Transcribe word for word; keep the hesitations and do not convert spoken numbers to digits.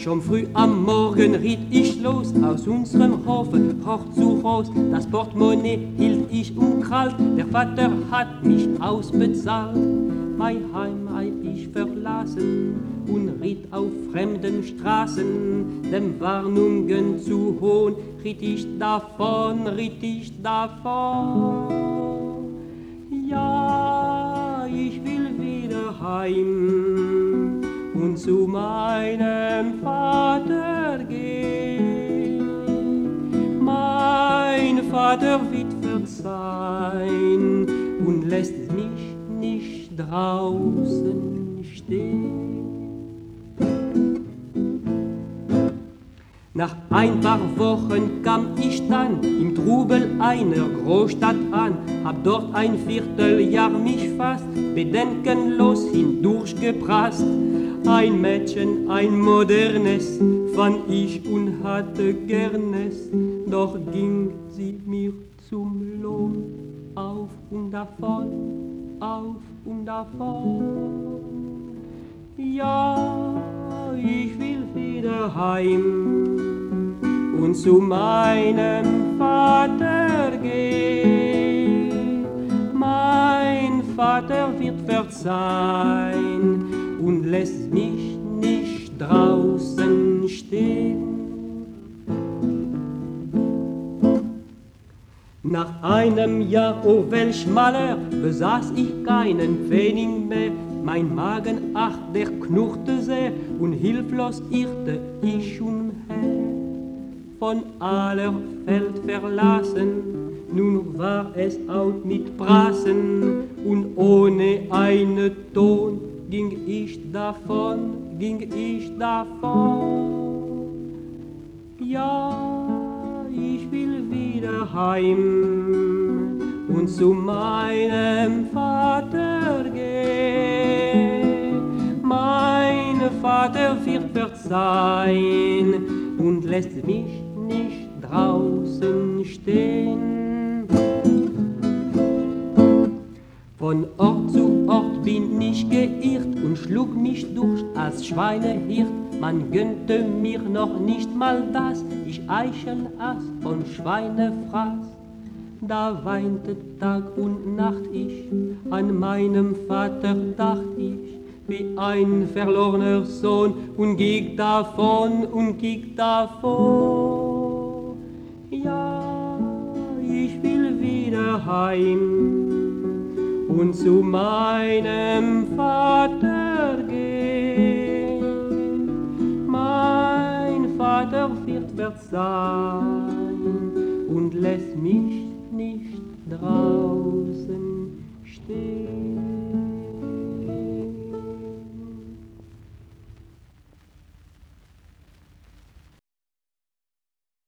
Schon früh am Morgen ritt ich los aus unserem Hofe, hoch zu Haus. Das Portemonnaie hielt ich umkrallt, der Vater hat mich ausbezahlt. Mein Heim hab ich verlassen und ritt auf fremden Straßen. Dem Warnungen zu hohn, ritt ich davon, ritt ich davon. Ja, ich will wieder heim und zu meinem Vater gehen. Mein Vater wird verzeihen und lässt mich nicht draußen stehen. Nach ein paar Wochen kam ich dann im Trubel einer Großstadt an, hab dort ein Vierteljahr mich fast bedenkenlos hindurchgeprasst. Ein Mädchen, ein modernes, fand ich und hatte gernes, doch ging sie mir zum Lohn auf und davon, auf und davon. Ja, ich will wieder heim und zu meinem Vater gehen. Mein Vater wird verzeihen und lässt mich nicht draußen stehen. Nach einem Jahr, oh welch Malheur, besaß ich keinen Pfennig mehr. Mein Magen, ach, der knurrte sehr und hilflos irrte ich umher. Von aller Welt verlassen, nun war es out mit Brassen und ohne einen Ton ging ich davon, ging ich davon. Ja, ich will wieder heim und zu meinem Vater gehen. Mein Vater wird verzeihen und lässt mich nicht draußen stehen. Von Ort zu Ort bin ich geirrt und schlug mich durch als Schweinehirt. Man gönnte mir noch nicht mal das, ich Eicheln aß und Schweine fraß. Da weinte Tag und Nacht ich, an meinem Vater dacht ich, wie ein verlorener Sohn und ging davon und ging davon. Ja, ich will wieder heim und zu meinem Vater gehen. Mein Vater wird verzeihen und lässt mich nicht draußen stehen.